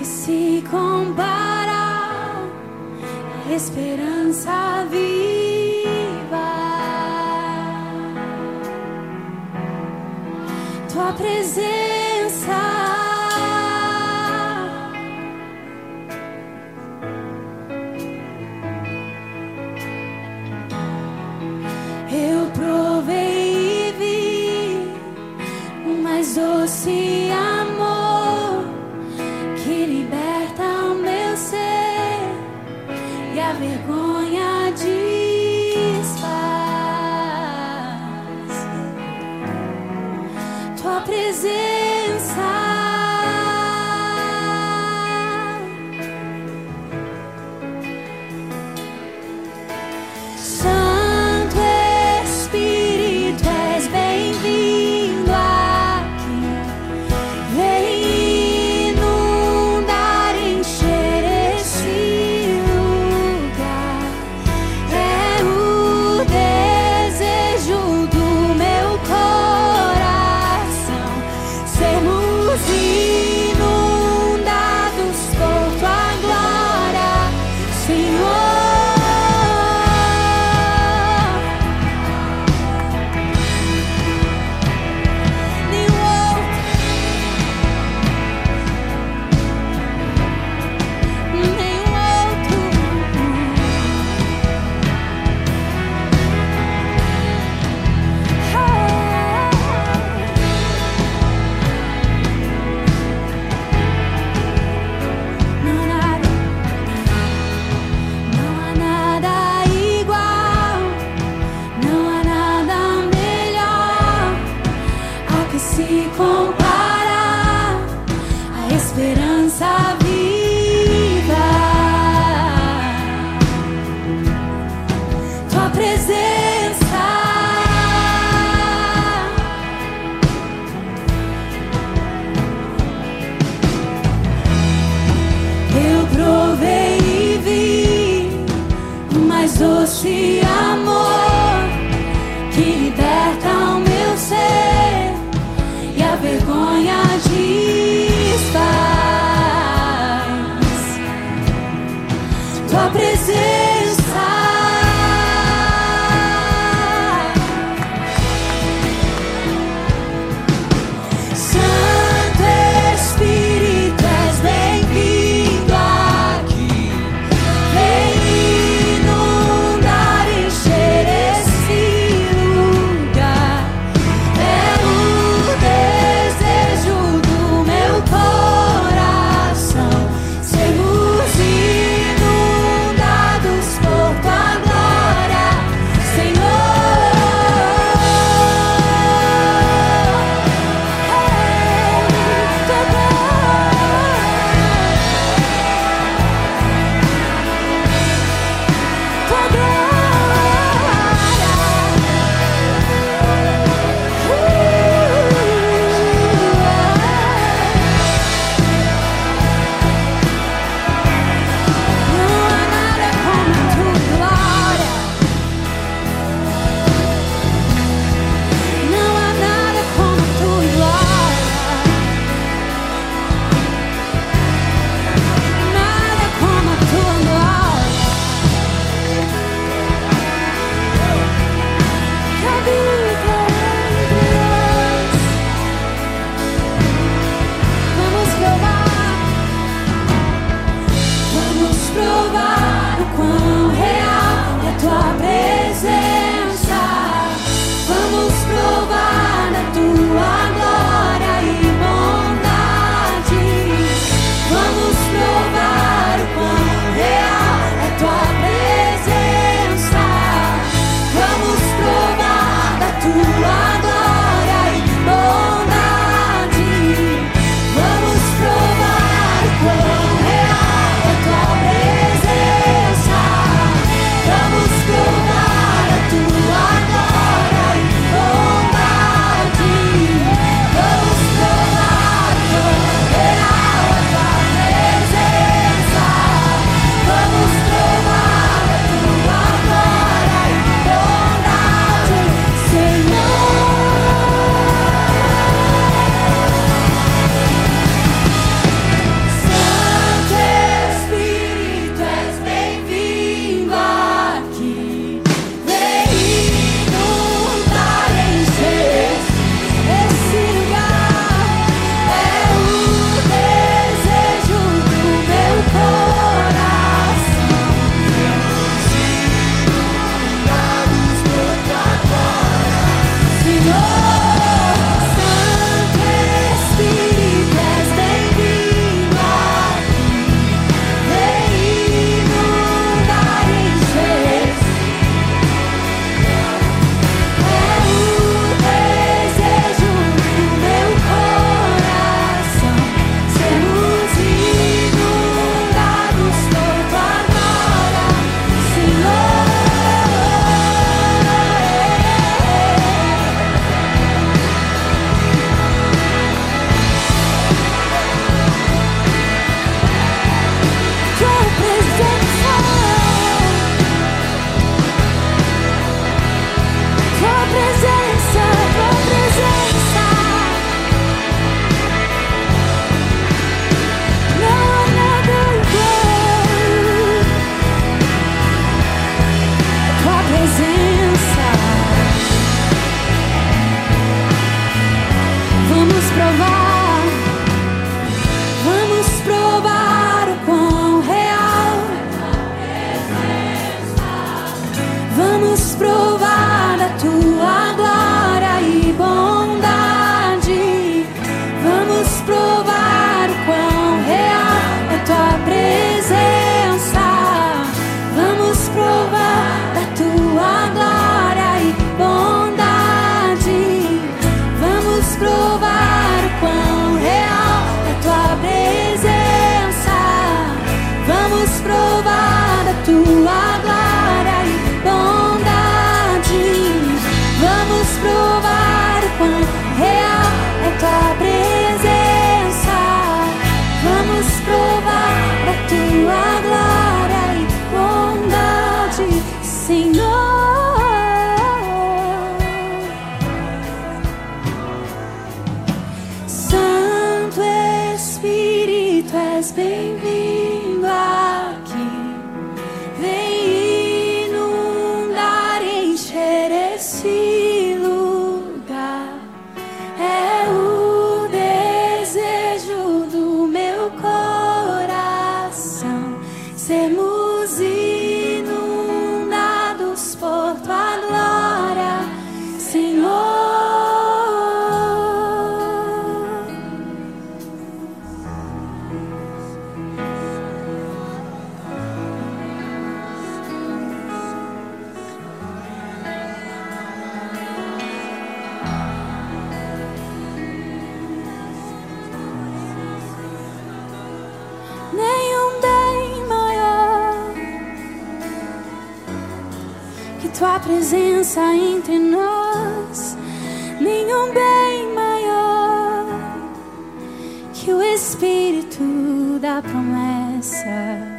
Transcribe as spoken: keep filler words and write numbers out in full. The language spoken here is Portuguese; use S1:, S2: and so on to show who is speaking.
S1: se compara à esperança viva. Tua presença, eu provei e vi o mais doce amor que liberta o meu ser e a vergonha desfaz. Tua presença, Santo Espírito, és bem-vindo aqui. Vem inundar, encher esse lugar. É o desejo do meu coração sermos inundados por tua glória, Senhor. Se compara à esperança viva. Tua presença, eu provei e vi o mais doce amor que liberta o meu ser e a vergonha desfaz. Tua presença, Santo Espírito, és bem-vindo aqui. Vem inundar, encher esse lugar. É o desejo do meu coração sermos inundados por tua glória, Senhor. Tua Não há nada como a tua glória. Nada como a tua glória. Habita entre nós. Vamos provar, vamos provar o quão real é a tua presença. Vamos provar da tua glória e bondade. Vamos provar o quão real é a tua presença. Vamos provar da tua glória e bondade. Vamos provar o quão real é a tua presença. és bem-vindo aqui. Vem inundar e encher esse lugar. É o desejo do meu coração, sermos inundados por tua glória, Senhor. Nenhum bem maior que tua presença entre nós, nenhum bem maior que o Espírito da promessa.